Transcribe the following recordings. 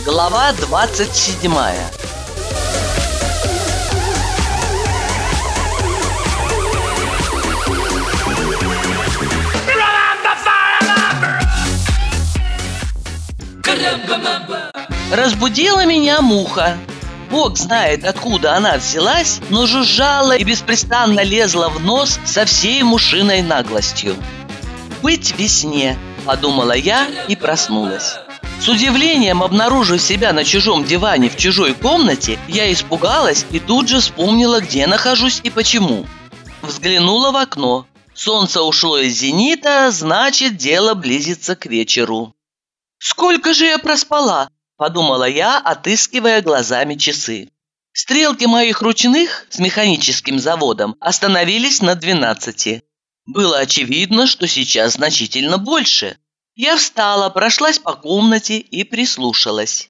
Глава 27. Разбудила меня муха. Бог знает, откуда она взялась, но жужжала и беспрестанно лезла в нос со всей мушиной наглостью. «Быть в весне», – подумала я и проснулась. С удивлением, обнаружив себя на чужом диване в чужой комнате, я испугалась и тут же вспомнила, где нахожусь и почему. Взглянула в окно. Солнце ушло из зенита, значит, дело близится к вечеру. «Сколько же я проспала?» – подумала я, отыскивая глазами часы. Стрелки моих ручных с механическим заводом остановились на 12. Было очевидно, что сейчас значительно больше. Я встала, прошлась по комнате и прислушалась.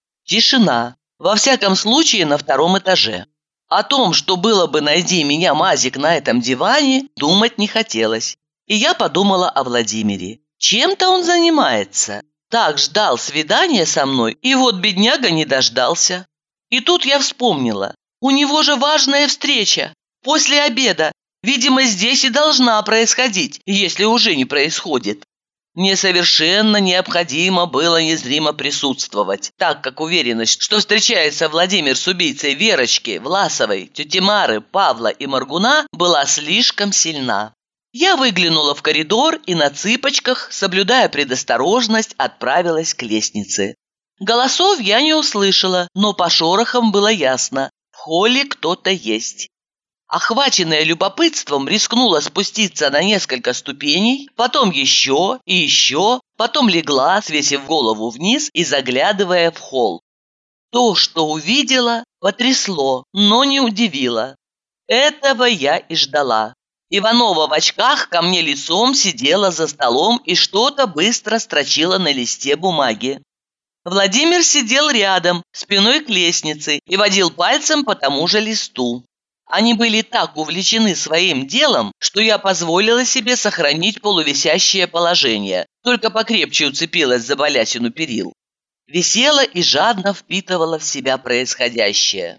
Тишина. Во всяком случае, на 2 этаже. О том, что было бы «найди меня, Мазик» на этом диване, думать не хотелось. И я подумала о Владимире. Чем-то он занимается. Так ждал свидания со мной, и вот бедняга не дождался. И тут я вспомнила. У него же важная встреча. После обеда. Видимо, здесь и должна происходить, если уже не происходит. Мне совершенно необходимо было незримо присутствовать, так как уверенность, что встречается Владимир с убийцей Верочки, Власовой, тети Мары, Павла и Моргуна, была слишком сильна. Я выглянула в коридор и на цыпочках, соблюдая предосторожность, отправилась к лестнице. Голосов я не услышала, но по шорохам было ясно – в холле кто-то есть. Охваченная любопытством, рискнула спуститься на несколько ступеней, потом еще и еще, потом легла, свесив голову вниз и заглядывая в холл. То, что увидела, потрясло, но не удивило. Этого я и ждала. Иванова в очках ко мне лицом сидела за столом и что-то быстро строчила на листе бумаги. Владимир сидел рядом, спиной к лестнице, и водил пальцем по тому же листу. Они были так увлечены своим делом, что я позволила себе сохранить полувисящее положение, только покрепче уцепилась за балясину перил. Висела и жадно впитывала в себя происходящее.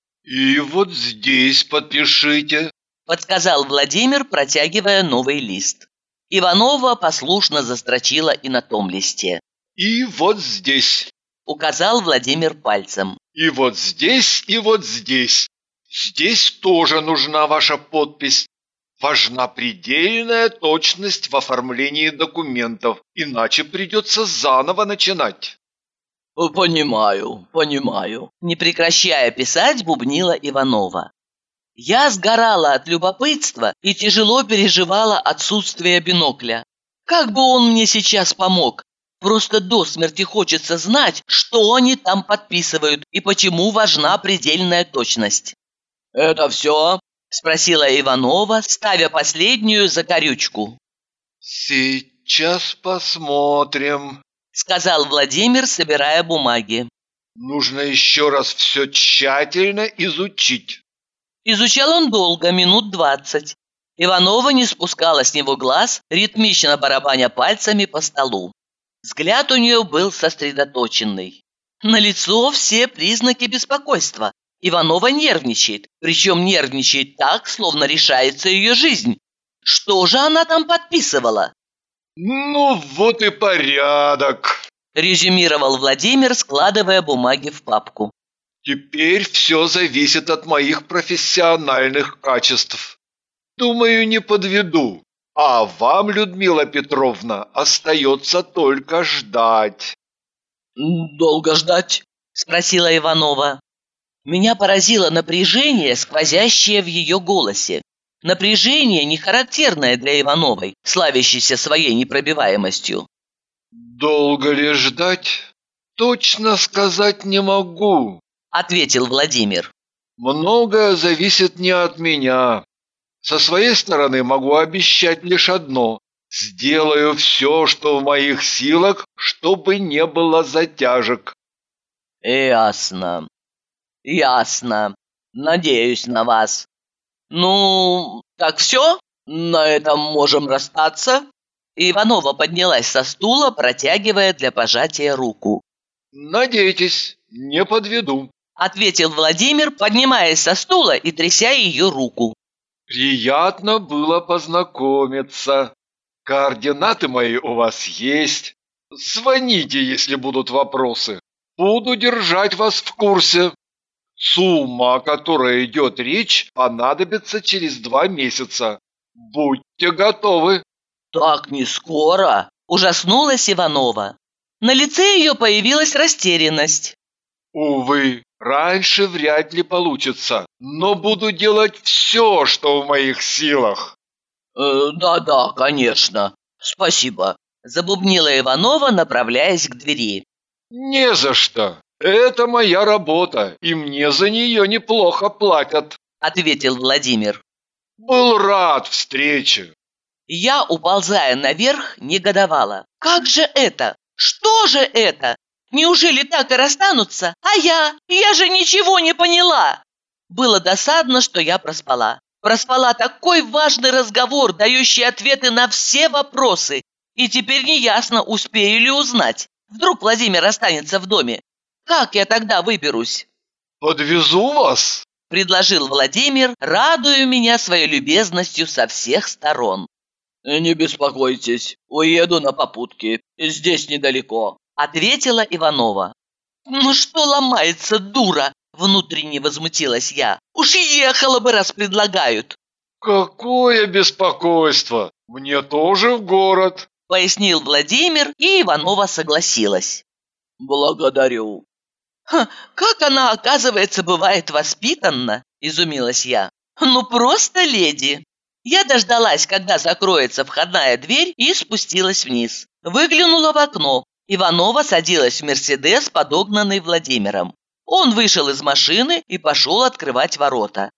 «И вот здесь подпишите», – подсказал Владимир, протягивая новый лист. Иванова послушно застрочила и на том листе. «И вот здесь», – указал Владимир пальцем. «И вот здесь, и вот здесь. Здесь тоже нужна ваша подпись. Важна предельная точность в оформлении документов, иначе придется заново начинать». «Понимаю. Не прекращая писать, бубнила Иванова. Я сгорала от любопытства и тяжело переживала отсутствие бинокля. Как бы он мне сейчас помог? Просто до смерти хочется знать, что они там подписывают и почему важна предельная точность. «Это все?» – спросила Иванова, ставя последнюю закорючку. «Сейчас посмотрим», – сказал Владимир, собирая бумаги. «Нужно еще раз все тщательно изучить». Изучал он долго, минут 20. Иванова не спускала с него глаз, ритмично барабаня пальцами по столу. Взгляд у нее был сосредоточенный. Налицо все признаки беспокойства. Иванова нервничает, причем нервничает так, словно решается ее жизнь. Что же она там подписывала? «Ну вот и порядок», – резюмировал Владимир, складывая бумаги в папку. «Теперь все зависит от моих профессиональных качеств. Думаю, не подведу. А вам, Людмила Петровна, остается только ждать». «Долго ждать?» – спросила Иванова. Меня поразило напряжение, сквозящее в ее голосе. Напряжение, не характерное для Ивановой, славящейся своей непробиваемостью. «Долго ли ждать? Точно сказать не могу», – ответил Владимир. «Многое зависит не от меня. Со своей стороны могу обещать лишь одно. Сделаю все, что в моих силах, чтобы не было затяжек». Ясно. Надеюсь на вас. Ну, так все? На этом можем расстаться?» Иванова поднялась со стула, протягивая для пожатия руку. Надейтесь, не подведу. Ответил Владимир, поднимаясь со стула и тряся ее руку. Приятно было познакомиться. Координаты мои у вас есть. Звоните, если будут вопросы. Буду держать вас в курсе. Сумма, о которой идет речь, понадобится через 2 месяца. Будьте готовы. Так не скоро, ужаснулась Иванова. На лице ее появилась растерянность. Увы, раньше вряд ли получится, но буду делать все, что в моих силах. Да-да, конечно. Спасибо, забубнила Иванова, направляясь к двери. Не за что. Это моя работа, и мне за нее неплохо платят, ответил Владимир. Был рад встрече. Я, уползая наверх, негодовала. Как же это? Что же это? Неужели так и расстанутся? А я же ничего не поняла. Было досадно, что я проспала. Проспала такой важный разговор, дающий ответы на все вопросы. И теперь неясно, успею ли узнать. Вдруг Владимир останется в доме. Как я тогда выберусь? Подвезу вас, предложил Владимир, радуя меня своей любезностью со всех сторон. Не беспокойтесь, уеду на попутке. Здесь недалеко, ответила Иванова. Ну что ломается, дура? Внутренне возмутилась я. Уж ехала бы, раз предлагают. Какое беспокойство! Мне тоже в город, пояснил Владимир, и Иванова согласилась. Благодарю. Как она, оказывается, бывает воспитанна, изумилась я. Ну просто леди. Я дождалась, когда закроется входная дверь, и спустилась вниз. Выглянула в окно. Иванова садилась в «Мерседес», подогнанный Владимиром. Он вышел из машины и пошел открывать ворота.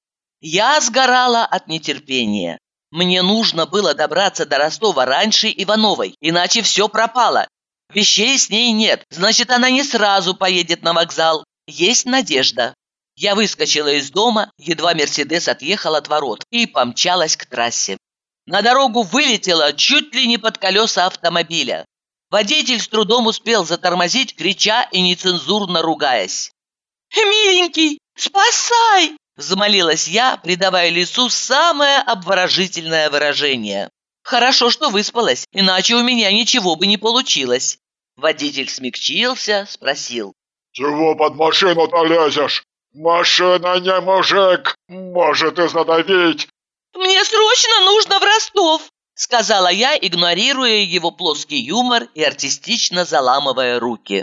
Я сгорала от нетерпения. Мне нужно было добраться до Ростова раньше Ивановой, иначе все пропало. Вещей с ней нет, значит, она не сразу поедет на вокзал. Есть надежда. Я выскочила из дома, едва «Мерседес» отъехал от ворот, и помчалась к трассе. На дорогу вылетела чуть ли не под колеса автомобиля. Водитель с трудом успел затормозить, крича и нецензурно ругаясь. «Миленький, спасай!» – взмолилась я, придавая лицу самое обворожительное выражение. Хорошо, что выспалась, иначе у меня ничего бы не получилось. Водитель смягчился, спросил. «Чего под машину-то лезешь? Машина не мужик, может и задавить». «Мне срочно нужно в Ростов!» – сказала я, игнорируя его плоский юмор и артистично заламывая руки.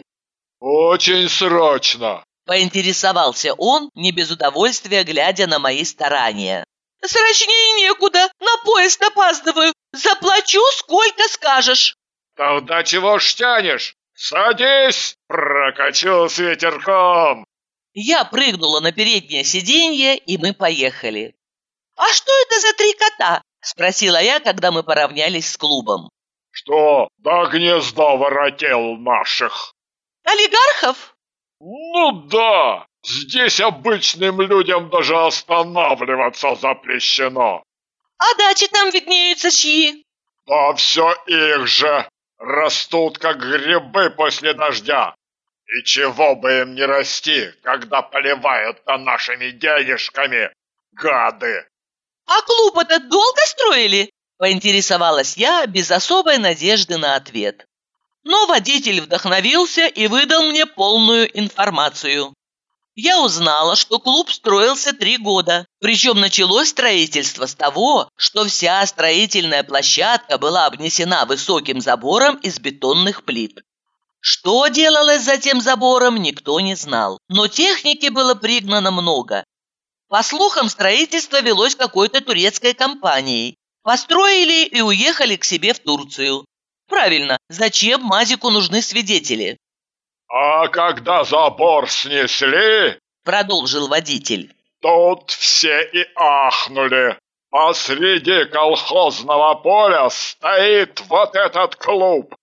«Очень срочно!» – поинтересовался он, не без удовольствия глядя на мои старания. «Срочнее некуда, на поезд опаздываю. Заплачу, сколько скажешь». «Тогда чего ж тянешь? Садись, прокачу с ветерком». Я прыгнула на переднее сиденье, и мы поехали. «А что это за 3 кота?» – спросила я, когда мы поравнялись с клубом. «Что, до гнезда воротел наших». «Олигархов?» «Ну да, здесь обычным людям даже останавливаться запрещено». «А дачи там виднеются чьи?» «Да все их же, растут как грибы после дождя. И чего бы им не расти, когда поливают-то нашими денежками, гады!» «А клуб этот долго строили?» – поинтересовалась я без особой надежды на ответ. Но водитель вдохновился и выдал мне полную информацию. Я узнала, что клуб строился 3 года, причем началось строительство с того, что вся строительная площадка была обнесена высоким забором из бетонных плит. Что делалось за тем забором, никто не знал, но техники было пригнано много. По слухам, строительство велось какой-то турецкой компанией. Построили и уехали к себе в Турцию. Правильно, зачем Мазику нужны свидетели? «А когда забор снесли, — продолжил водитель, — тут все и ахнули. Посреди колхозного поля стоит вот этот клуб,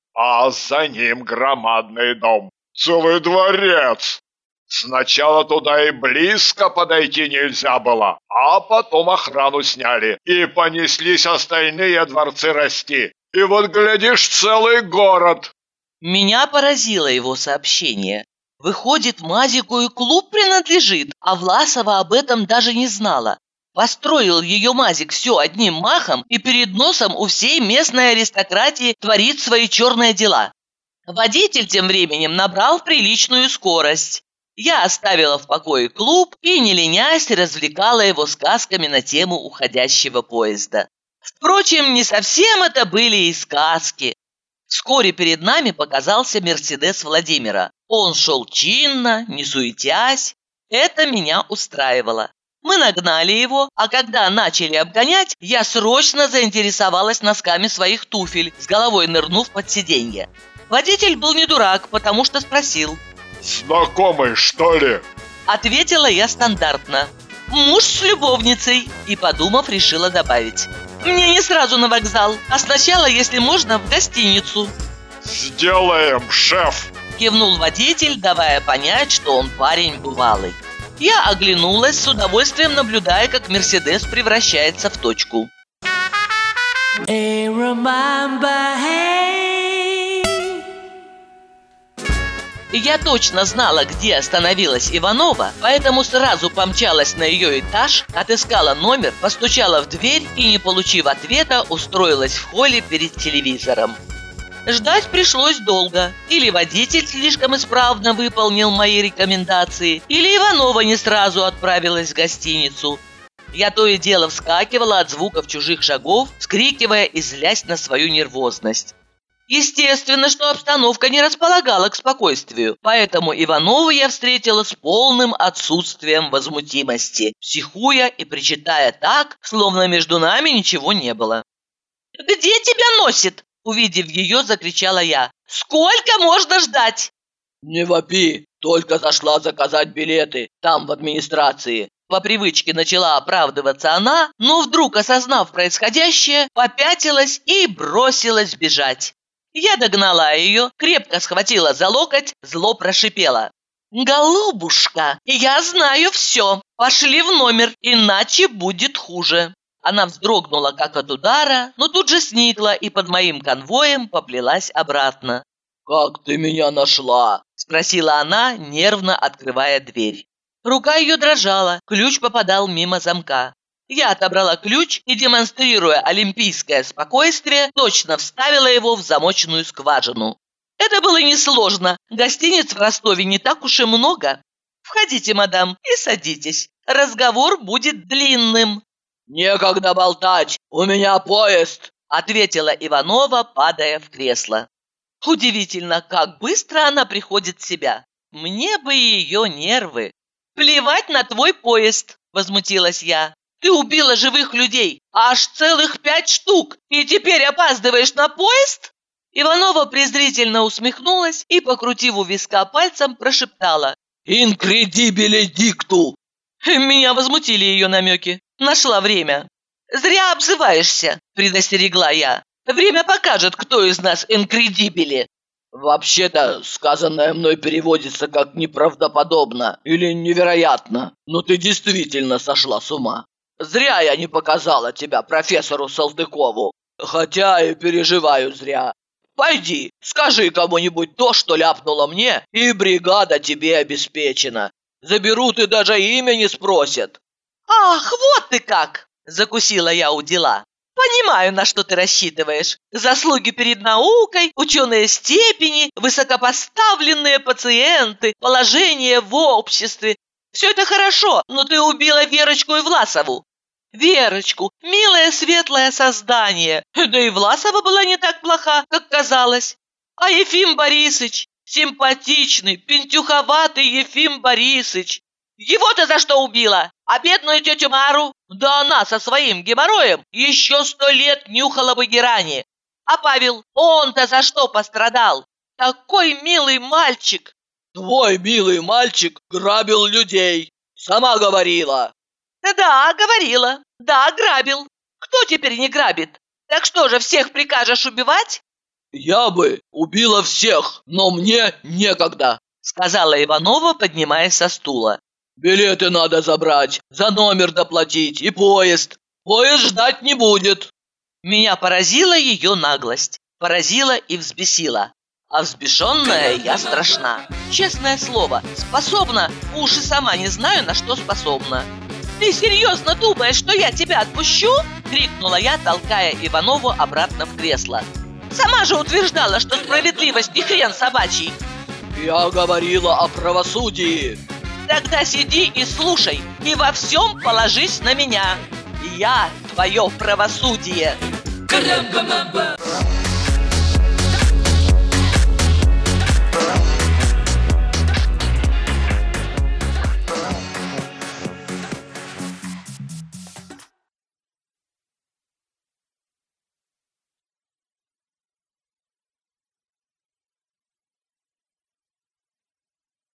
а за ним громадный дом, целый дворец. Сначала туда и близко подойти нельзя было, а потом охрану сняли, и понеслись остальные дворцы расти. И вот, глядишь, целый город. Меня поразило его сообщение. Выходит, Мазику и клуб принадлежит, а Власова об этом даже не знала. Построил ее Мазик все одним махом и перед носом у всей местной аристократии творит свои черные дела. Водитель тем временем набрал приличную скорость. Я оставила в покое клуб и, не ленясь, развлекала его сказками на тему уходящего поезда. Впрочем, не совсем это были и сказки. Вскоре перед нами показался Мерседес Владимира. Он шел чинно, не суетясь. Это меня устраивало. Мы нагнали его, а когда начали обгонять, я срочно заинтересовалась носками своих туфель, с головой нырнув под сиденье. Водитель был не дурак, потому что спросил: «Знакомый, что ли?» Ответила я стандартно: «Муж с любовницей», и, подумав, решила добавить: «Мне не сразу на вокзал, а сначала, если можно, в гостиницу». «Сделаем, шеф!» Кивнул водитель, давая понять, что он парень бывалый. Я оглянулась, с удовольствием наблюдая, как Мерседес превращается в точку. Я точно знала, где остановилась Иванова, поэтому сразу помчалась на ее этаж, отыскала номер, постучала в дверь и, не получив ответа, устроилась в холле перед телевизором. Ждать пришлось долго. Или водитель слишком исправно выполнил мои рекомендации, или Иванова не сразу отправилась в гостиницу. Я то и дело вскакивала от звуков чужих шагов, вскрикивая и злясь на свою нервозность. Естественно, что обстановка не располагала к спокойствию, поэтому Иванову я встретила с полным отсутствием возмутимости, психуя и причитая так, словно между нами ничего не было. «Где тебя носит?» Увидев ее, закричала я: «Сколько можно ждать?» «Не вопи, только зашла заказать билеты, там в администрации». По привычке начала оправдываться она, но вдруг, осознав происходящее, попятилась и бросилась бежать. Я догнала ее, крепко схватила за локоть, зло прошипела: «Голубушка, я знаю все, пошли в номер, иначе будет хуже». Она вздрогнула, как от удара, но тут же сникла и под моим конвоем поплелась обратно. «Как ты меня нашла?» – спросила она, нервно открывая дверь. Рука ее дрожала, ключ попадал мимо замка. Я отобрала ключ и, демонстрируя олимпийское спокойствие, точно вставила его в замочную скважину. Это было несложно, гостиниц в Ростове не так уж и много. «Входите, мадам, и садитесь, разговор будет длинным». «Некогда болтать, у меня поезд», – ответила Иванова, падая в кресло. Удивительно, как быстро она приходит в себя. Мне бы ее нервы. «Плевать на твой поезд», – возмутилась я. «Ты убила живых людей, аж целых 5 штук, и теперь опаздываешь на поезд?» Иванова презрительно усмехнулась и, покрутив у виска пальцем, прошептала: «Инкредибиле дикту!» Меня возмутили ее намеки. Нашла время. «Зря обзываешься», – предостерегла я. «Время покажет, кто из нас инкредибили». «Вообще-то, сказанное мной переводится как неправдоподобно или невероятно, но ты действительно сошла с ума. Зря я не показала тебя профессору Салтыкову, хотя и переживаю зря. Пойди, скажи кому-нибудь то, что ляпнула мне, и бригада тебе обеспечена. Заберут и даже имя не спросят». «Ах, вот ты как!» – закусила я у дела. «Понимаю, на что ты рассчитываешь. Заслуги перед наукой, ученые степени, высокопоставленные пациенты, положение в обществе. Все это хорошо, но ты убила Верочку и Власову». «Верочку, милое светлое создание. Да и Власова была не так плоха, как казалось. А Ефим Борисыч, симпатичный, пентюховатый Ефим Борисыч. Его-то за что убила? А бедную тетю Мару? Да она со своим геморроем еще 100 лет нюхала бы герани. А Павел, он-то за что пострадал? Такой милый мальчик». «Твой милый мальчик грабил людей. Сама говорила». «Да, говорила. Да, грабил. Кто теперь не грабит? Так что же, всех прикажешь убивать?» «Я бы убила всех, но мне некогда», – сказала Иванова, поднимаясь со стула. «Билеты надо забрать, за номер доплатить и поезд. Поезд ждать не будет». Меня поразила ее наглость, поразила и взбесила. А взбешенная я страшна. Честное слово, способна, уж и сама не знаю, на что способна. «Ты серьезно думаешь, что я тебя отпущу?» — крикнула я, толкая Иванову обратно в кресло. «Сама же утверждала, что справедливость не хрен собачий!» Я говорила о правосудии. «Тогда сиди и слушай, и во всем положись на меня. Я твое правосудие!»